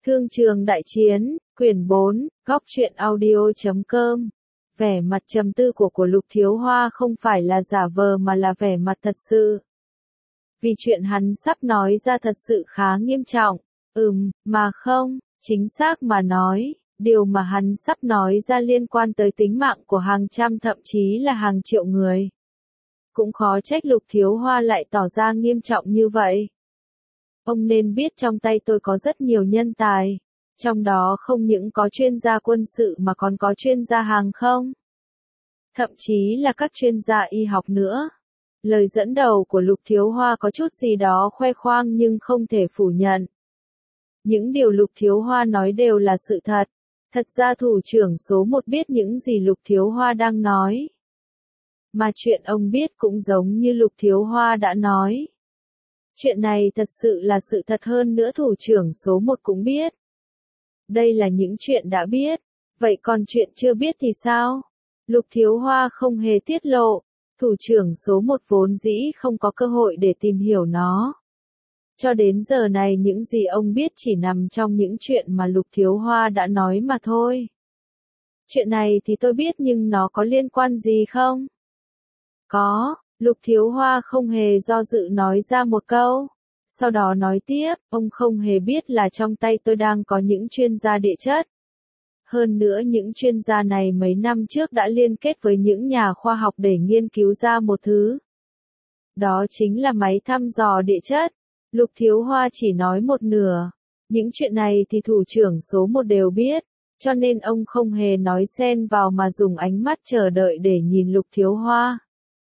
Thương trường đại chiến, quyển 4, góc truyện audio.com. Vẻ mặt trầm tư của Lục Thiếu Hoa không phải là giả vờ mà là vẻ mặt thật sự. Vì chuyện hắn sắp nói ra thật sự khá nghiêm trọng. Mà không, chính xác mà nói, điều mà hắn sắp nói ra liên quan tới tính mạng của hàng trăm thậm chí là hàng triệu người. Cũng khó trách Lục Thiếu Hoa lại tỏ ra nghiêm trọng như vậy. Ông nên biết trong tay tôi có rất nhiều nhân tài, trong đó không những có chuyên gia quân sự mà còn có chuyên gia hàng không. Thậm chí là các chuyên gia y học nữa. Lời dẫn đầu của Lục Thiếu Hoa có chút gì đó khoe khoang nhưng không thể phủ nhận. Những điều Lục Thiếu Hoa nói đều là sự thật. Thật ra thủ trưởng số 1 biết những gì Lục Thiếu Hoa đang nói. Mà chuyện ông biết cũng giống như Lục Thiếu Hoa đã nói. Chuyện này thật sự là sự thật hơn nữa thủ trưởng số 1 cũng biết. Đây là những chuyện đã biết. Vậy còn chuyện chưa biết thì sao? Lục Thiếu Hoa không hề tiết lộ. Thủ trưởng số 1 vốn dĩ không có cơ hội để tìm hiểu nó. Cho đến giờ này những gì ông biết chỉ nằm trong những chuyện mà Lục Thiếu Hoa đã nói mà thôi. Chuyện này thì tôi biết nhưng nó có liên quan gì không? Có. Lục Thiếu Hoa không hề do dự nói ra một câu. Sau đó nói tiếp, ông không hề biết là trong tay tôi đang có những chuyên gia địa chất. Hơn nữa những chuyên gia này mấy năm trước đã liên kết với những nhà khoa học để nghiên cứu ra một thứ. Đó chính là máy thăm dò địa chất. Lục Thiếu Hoa chỉ nói một nửa. Những chuyện này thì thủ trưởng số 1 đều biết, cho nên ông không hề nói xen vào mà dùng ánh mắt chờ đợi để nhìn Lục Thiếu Hoa.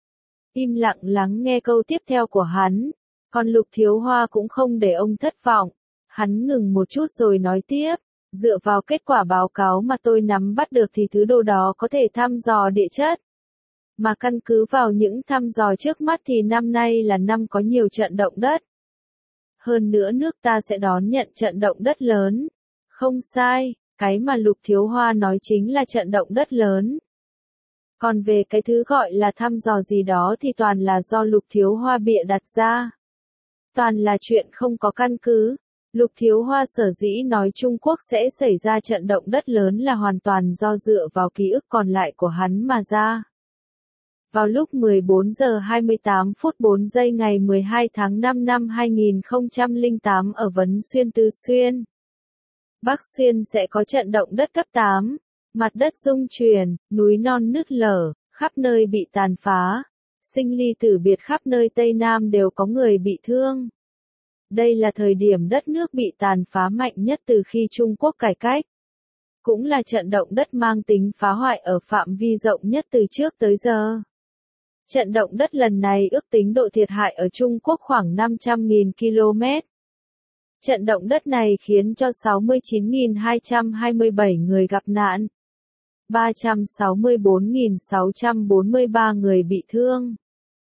Im lặng lắng nghe câu tiếp theo của hắn, còn Lục Thiếu Hoa cũng không để ông thất vọng. Hắn ngừng một chút rồi nói tiếp, dựa vào kết quả báo cáo mà tôi nắm bắt được thì thứ đồ đó có thể thăm dò địa chất. Mà căn cứ vào những thăm dò trước mắt thì năm nay là năm có nhiều trận động đất. Hơn nữa nước ta sẽ đón nhận trận động đất lớn. Không sai, cái mà Lục Thiếu Hoa nói chính là trận động đất lớn. Còn về cái thứ gọi là thăm dò gì đó thì toàn là do Lục Thiếu Hoa bịa đặt ra. Toàn là chuyện không có căn cứ. Lục Thiếu Hoa sở dĩ nói Trung Quốc sẽ xảy ra trận động đất lớn là hoàn toàn do dựa vào ký ức còn lại của hắn mà ra. Vào lúc 14 giờ 28 phút 4 giây ngày 12 tháng 5 năm 2008 ở Vấn Xuyên Tứ Xuyên, Bắc Xuyên sẽ có trận động đất cấp 8. Mặt đất rung chuyển, núi non nứt lở, khắp nơi bị tàn phá. Sinh ly tử biệt khắp nơi Tây Nam đều có người bị thương. Đây là thời điểm đất nước bị tàn phá mạnh nhất từ khi Trung Quốc cải cách. Cũng là trận động đất mang tính phá hoại ở phạm vi rộng nhất từ trước tới giờ. Trận động đất lần này ước tính độ thiệt hại ở Trung Quốc khoảng 500.000 km. Trận động đất này khiến cho 69.227 người gặp nạn. 364.643 người bị thương.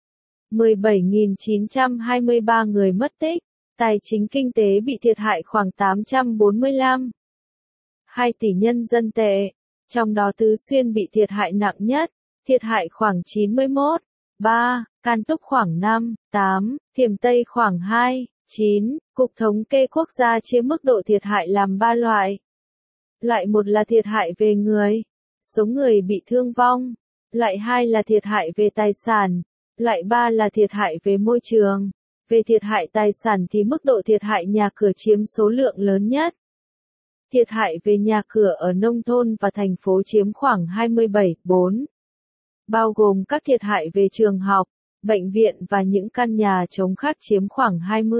17.923 người mất tích. Tài chính kinh tế bị thiệt hại khoảng 845. 2 tỷ nhân dân tệ. Trong đó Tứ Xuyên bị thiệt hại nặng nhất, thiệt hại khoảng 91.3, Can Túc khoảng 5.8, Thiểm Tây khoảng 2.9. Cục Thống kê Quốc gia chia mức độ thiệt hại làm 3 loại. Loại 1 là thiệt hại về người, số người bị thương vong. Loại 2 là thiệt hại về tài sản. Loại 3 là thiệt hại về môi trường. Về thiệt hại tài sản thì mức độ thiệt hại nhà cửa chiếm số lượng lớn nhất. Thiệt hại về nhà cửa ở nông thôn và thành phố chiếm khoảng 27.4. Bao gồm các thiệt hại về trường học, bệnh viện và những căn nhà trống khác chiếm khoảng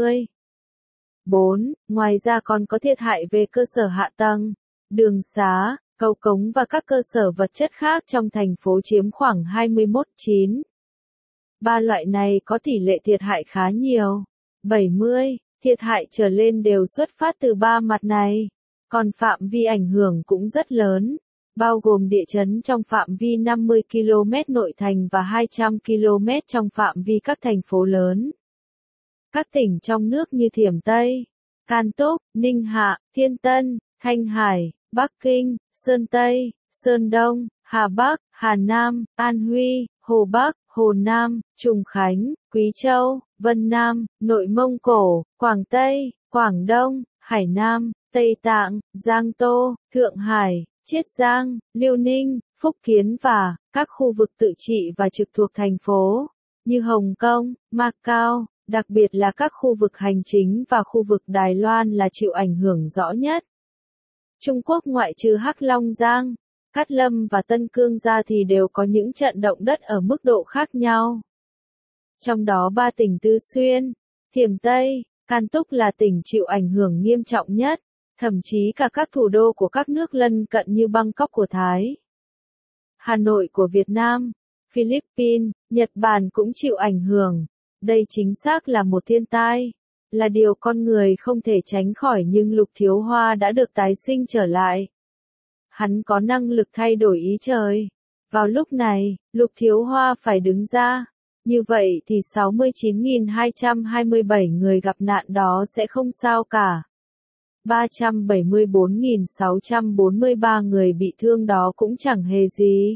20.4. Ngoài ra còn có thiệt hại về cơ sở hạ tầng, đường xá, cầu cống và các cơ sở vật chất khác trong thành phố chiếm khoảng 21.9. 3 loại này có tỷ lệ thiệt hại khá nhiều. 70, thiệt hại trở lên đều xuất phát từ 3 mặt này. Còn phạm vi ảnh hưởng cũng rất lớn, bao gồm địa chấn trong phạm vi 50 km nội thành và 200 km trong phạm vi các thành phố lớn. Các tỉnh trong nước như Thiểm Tây, Can Túc, Ninh Hạ, Thiên Tân, Thanh Hải, Bắc Kinh, Sơn Tây, Sơn Đông, Hà Bắc, Hà Nam, An Huy, Hồ Bắc, Hồ Nam, Trùng Khánh, Quý Châu, Vân Nam, Nội Mông Cổ, Quảng Tây, Quảng Đông, Hải Nam, Tây Tạng, Giang Tô, Thượng Hải, Chiết Giang, Liêu Ninh, Phúc Kiến và các khu vực tự trị và trực thuộc thành phố, như Hồng Kông, Macau, đặc biệt là các khu vực hành chính và khu vực Đài Loan là chịu ảnh hưởng rõ nhất. Trung Quốc ngoại trừ Hắc Long Giang, Cát Lâm và Tân Cương ra thì đều có những trận động đất ở mức độ khác nhau. Trong đó 3 tỉnh Tứ Xuyên, Thiểm Tây, Can Túc là tỉnh chịu ảnh hưởng nghiêm trọng nhất, thậm chí cả các thủ đô của các nước lân cận như Bangkok của Thái, Hà Nội của Việt Nam, Philippines, Nhật Bản cũng chịu ảnh hưởng. Đây chính xác là một thiên tai, là điều con người không thể tránh khỏi, nhưng Lục Thiếu Hoa đã được tái sinh trở lại. Hắn có năng lực thay đổi ý trời. Vào lúc này, Lục Thiếu Hoa phải đứng ra. Như vậy thì 69.227 người gặp nạn đó sẽ không sao cả. 374.643 người bị thương đó cũng chẳng hề gì.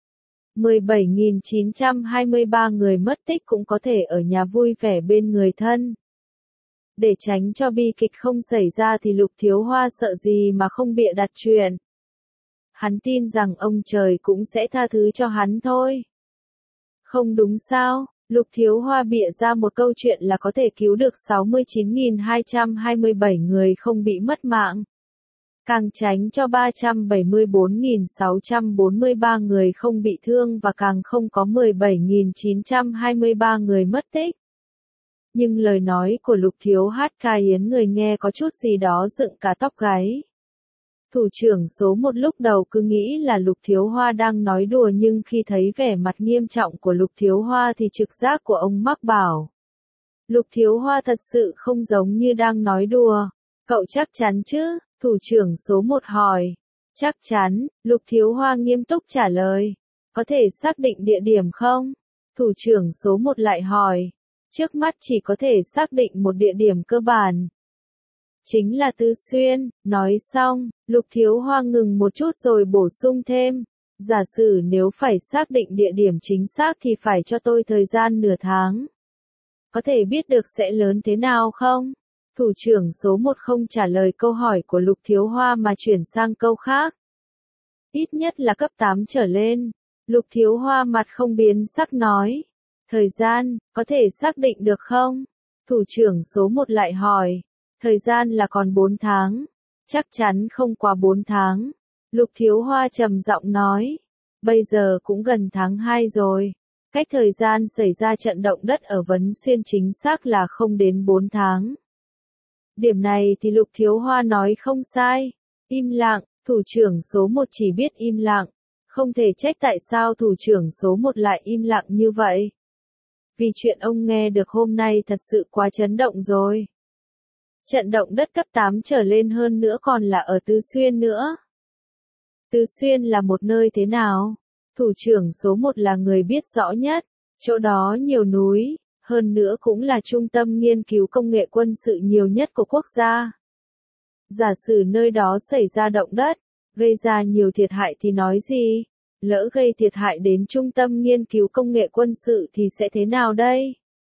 17.923 người mất tích cũng có thể ở nhà vui vẻ bên người thân. Để tránh cho bi kịch không xảy ra thì Lục Thiếu Hoa sợ gì mà không bịa đặt chuyện. Hắn tin rằng ông trời cũng sẽ tha thứ cho hắn thôi. Không đúng sao? Lục Thiếu Hoa bịa ra một câu chuyện là có thể cứu được 69.227 người không bị mất mạng. Càng tránh cho 374.643 người không bị thương và càng không có 17.923 người mất tích. Nhưng lời nói của Lục Thiếu Hát khiến người nghe có chút gì đó dựng cả tóc gáy. Thủ trưởng số 1 lúc đầu cứ nghĩ là Lục Thiếu Hoa đang nói đùa, nhưng khi thấy vẻ mặt nghiêm trọng của Lục Thiếu Hoa thì trực giác của ông mắc bảo. Lục Thiếu Hoa thật sự không giống như đang nói đùa. Cậu chắc chắn chứ? Thủ trưởng số 1 hỏi. Chắc chắn, Lục Thiếu Hoa nghiêm túc trả lời. Có thể xác định địa điểm không? Thủ trưởng số 1 lại hỏi. Trước mắt chỉ có thể xác định một địa điểm cơ bản. Chính là Tứ Xuyên. Nói xong, Lục Thiếu Hoa ngừng một chút rồi bổ sung thêm. Giả sử nếu phải xác định địa điểm chính xác thì phải cho tôi thời gian nửa tháng. Có thể biết được sẽ lớn thế nào không? Thủ trưởng số 1 không trả lời câu hỏi của Lục Thiếu Hoa mà chuyển sang câu khác. Ít nhất là cấp 8 trở lên. Lục Thiếu Hoa mặt không biến sắc nói. Thời gian, có thể xác định được không? Thủ trưởng số 1 lại hỏi. Thời gian là còn 4 tháng. Chắc chắn không quá 4 tháng. Lục Thiếu Hoa trầm giọng nói. Bây giờ cũng gần tháng 2 rồi. Cách thời gian xảy ra trận động đất ở Vấn Xuyên chính xác là không đến 4 tháng. Điểm này thì Lục Thiếu Hoa nói không sai. Im lặng, thủ trưởng số 1 chỉ biết im lặng. Không thể trách tại sao thủ trưởng số 1 lại im lặng như vậy. Vì chuyện ông nghe được hôm nay thật sự quá chấn động rồi. Trận động đất cấp 8 trở lên hơn nữa còn là ở Tứ Xuyên nữa. Tứ Xuyên là một nơi thế nào? Thủ trưởng số 1 là người biết rõ nhất. Chỗ đó nhiều núi, hơn nữa cũng là trung tâm nghiên cứu công nghệ quân sự nhiều nhất của quốc gia. Giả sử nơi đó xảy ra động đất, gây ra nhiều thiệt hại thì nói gì? Lỡ gây thiệt hại đến trung tâm nghiên cứu công nghệ quân sự thì sẽ thế nào đây?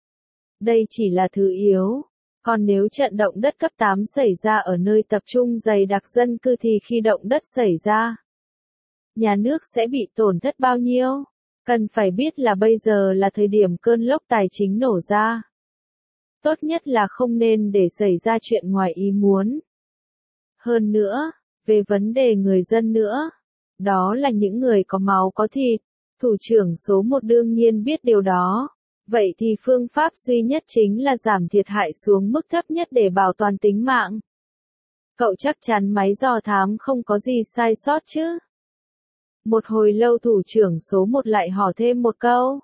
Đây chỉ là thứ yếu. Còn nếu trận động đất cấp 8 xảy ra ở nơi tập trung dày đặc dân cư thì khi động đất xảy ra, nhà nước sẽ bị tổn thất bao nhiêu? Cần phải biết là bây giờ là thời điểm cơn lốc tài chính nổ ra. Tốt nhất là không nên để xảy ra chuyện ngoài ý muốn. Hơn nữa, về vấn đề người dân nữa, đó là những người có máu có thịt. Thủ trưởng số 1 đương nhiên biết điều đó. Vậy thì phương pháp duy nhất chính là giảm thiệt hại xuống mức thấp nhất để bảo toàn tính mạng. Cậu chắc chắn máy dò thám không có gì sai sót chứ? Một hồi lâu thủ trưởng số 1 lại hỏi thêm một câu.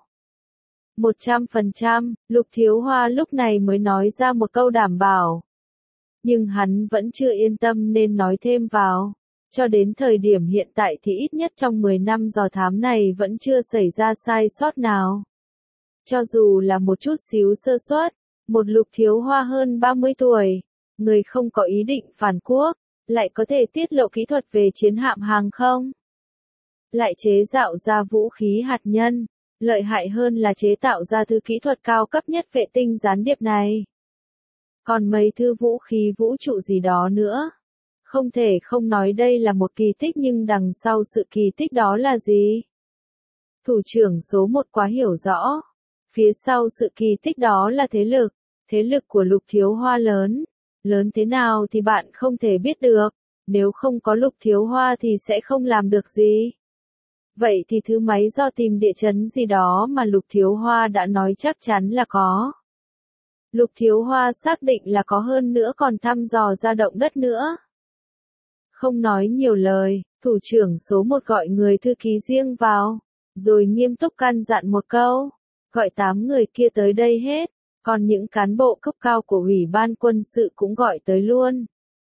100%, Lục Thiếu Hoa lúc này mới nói ra một câu đảm bảo. Nhưng hắn vẫn chưa yên tâm nên nói thêm vào. Cho đến thời điểm hiện tại thì ít nhất trong 10 năm dò thám này vẫn chưa xảy ra sai sót nào. Cho dù là một chút xíu sơ suất, một Lục Thiếu Hoa hơn 30 tuổi, người không có ý định phản quốc, lại có thể tiết lộ kỹ thuật về chiến hạm hàng không. Lại chế tạo ra vũ khí hạt nhân, lợi hại hơn là chế tạo ra thứ kỹ thuật cao cấp nhất vệ tinh gián điệp này. Còn mấy thứ vũ khí vũ trụ gì đó nữa. Không thể không nói đây là một kỳ tích nhưng đằng sau sự kỳ tích đó là gì? Thủ trưởng số 1 quá hiểu rõ. Phía sau sự kỳ tích đó là thế lực của Lục Thiếu Hoa lớn. Lớn thế nào thì bạn không thể biết được, nếu không có Lục Thiếu Hoa thì sẽ không làm được gì. Vậy thì thứ máy do tìm địa chấn gì đó mà Lục Thiếu Hoa đã nói chắc chắn là có. Lục Thiếu Hoa xác định là có hơn nữa còn thăm dò ra động đất nữa. Không nói nhiều lời, thủ trưởng số 1 gọi người thư ký riêng vào, rồi nghiêm túc căn dặn một câu, gọi 8 người kia tới đây hết, còn những cán bộ cấp cao của Ủy ban quân sự cũng gọi tới luôn.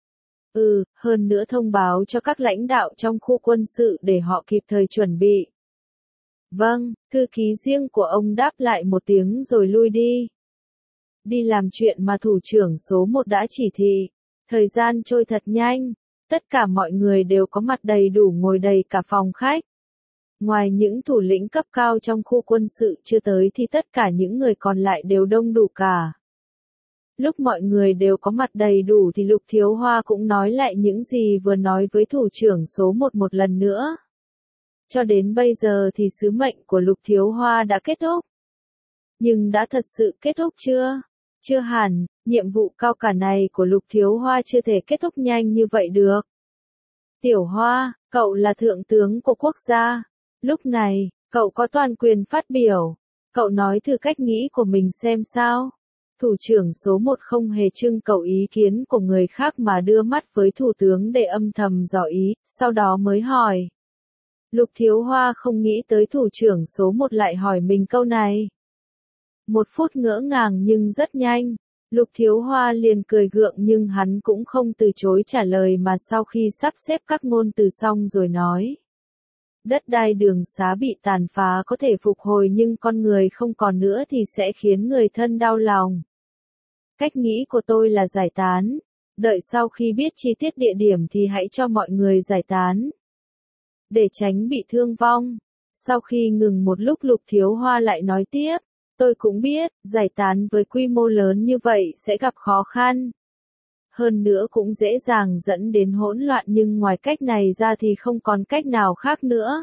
Hơn nữa thông báo cho các lãnh đạo trong khu quân sự để họ kịp thời chuẩn bị. Vâng, thư ký riêng của ông đáp lại một tiếng rồi lui đi. Đi làm chuyện mà thủ trưởng số 1 đã chỉ thị. Thời gian trôi thật nhanh, tất cả mọi người đều có mặt đầy đủ ngồi đầy cả phòng khách. Ngoài những thủ lĩnh cấp cao trong khu quân sự chưa tới thì tất cả những người còn lại đều đông đủ cả. Lúc mọi người đều có mặt đầy đủ thì Lục Thiếu Hoa cũng nói lại những gì vừa nói với thủ trưởng số 1 một lần nữa. Cho đến bây giờ thì sứ mệnh của Lục Thiếu Hoa đã kết thúc. Nhưng đã thật sự kết thúc chưa? Chưa hẳn, nhiệm vụ cao cả này của Lục Thiếu Hoa chưa thể kết thúc nhanh như vậy được. Tiểu Hoa, cậu là thượng tướng của quốc gia. Lúc này, cậu có toàn quyền phát biểu. Cậu nói thử cách nghĩ của mình xem sao. Thủ trưởng số 1 không hề trưng cầu ý kiến của người khác mà đưa mắt với thủ tướng để âm thầm dò ý, sau đó mới hỏi. Lục Thiếu Hoa không nghĩ tới thủ trưởng số 1 lại hỏi mình câu này. 1 phút ngỡ ngàng nhưng rất nhanh. Lục Thiếu Hoa liền cười gượng nhưng hắn cũng không từ chối trả lời mà sau khi sắp xếp các ngôn từ xong rồi nói. Đất đai đường xá bị tàn phá có thể phục hồi nhưng con người không còn nữa thì sẽ khiến người thân đau lòng. Cách nghĩ của tôi là giải tán. Đợi sau khi biết chi tiết địa điểm thì hãy cho mọi người giải tán. Để tránh bị thương vong. Sau khi ngừng một lúc Lục Thiếu Hoa lại nói tiếp. Tôi cũng biết, giải tán với quy mô lớn như vậy sẽ gặp khó khăn. Hơn nữa cũng dễ dàng dẫn đến hỗn loạn nhưng ngoài cách này ra thì không còn cách nào khác nữa.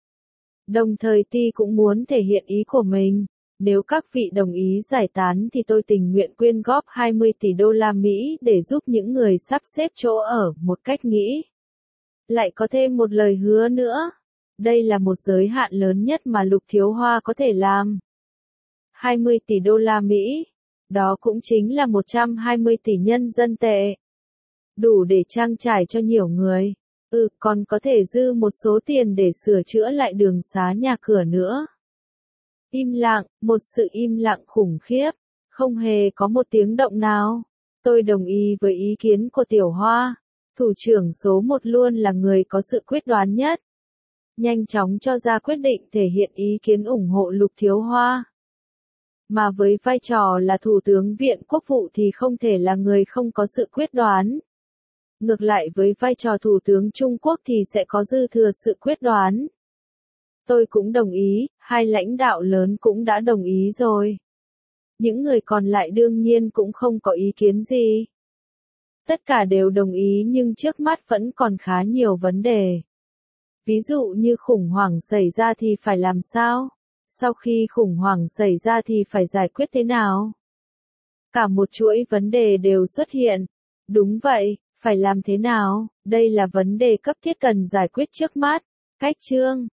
Đồng thời Ti cũng muốn thể hiện ý của mình. Nếu các vị đồng ý giải tán thì tôi tình nguyện quyên góp 20 tỷ đô la Mỹ để giúp những người sắp xếp chỗ ở một cách nghĩ. Lại có thêm một lời hứa nữa. Đây là một giới hạn lớn nhất mà Lục Thiếu Hoa có thể làm. 20 tỷ đô la Mỹ. Đó cũng chính là 120 tỷ nhân dân tệ. Đủ để trang trải cho nhiều người. Còn có thể dư một số tiền để sửa chữa lại đường xá nhà cửa nữa. Im lặng, một sự im lặng khủng khiếp. Không hề có một tiếng động nào. Tôi đồng ý với ý kiến của Tiểu Hoa. Thủ trưởng số 1 luôn là người có sự quyết đoán nhất. Nhanh chóng cho ra quyết định thể hiện ý kiến ủng hộ Lục Thiếu Hoa. Mà với vai trò là Thủ tướng Viện Quốc vụ thì không thể là người không có sự quyết đoán. Ngược lại với vai trò Thủ tướng Trung Quốc thì sẽ có dư thừa sự quyết đoán. Tôi cũng đồng ý, hai lãnh đạo lớn cũng đã đồng ý rồi. Những người còn lại đương nhiên cũng không có ý kiến gì. Tất cả đều đồng ý nhưng trước mắt vẫn còn khá nhiều vấn đề. Ví dụ như khủng hoảng xảy ra thì phải làm sao? Sau khi khủng hoảng xảy ra thì phải giải quyết thế nào? Cả một chuỗi vấn đề đều xuất hiện. Đúng vậy, phải làm thế nào? Đây là vấn đề cấp thiết cần giải quyết trước mắt. Cách chương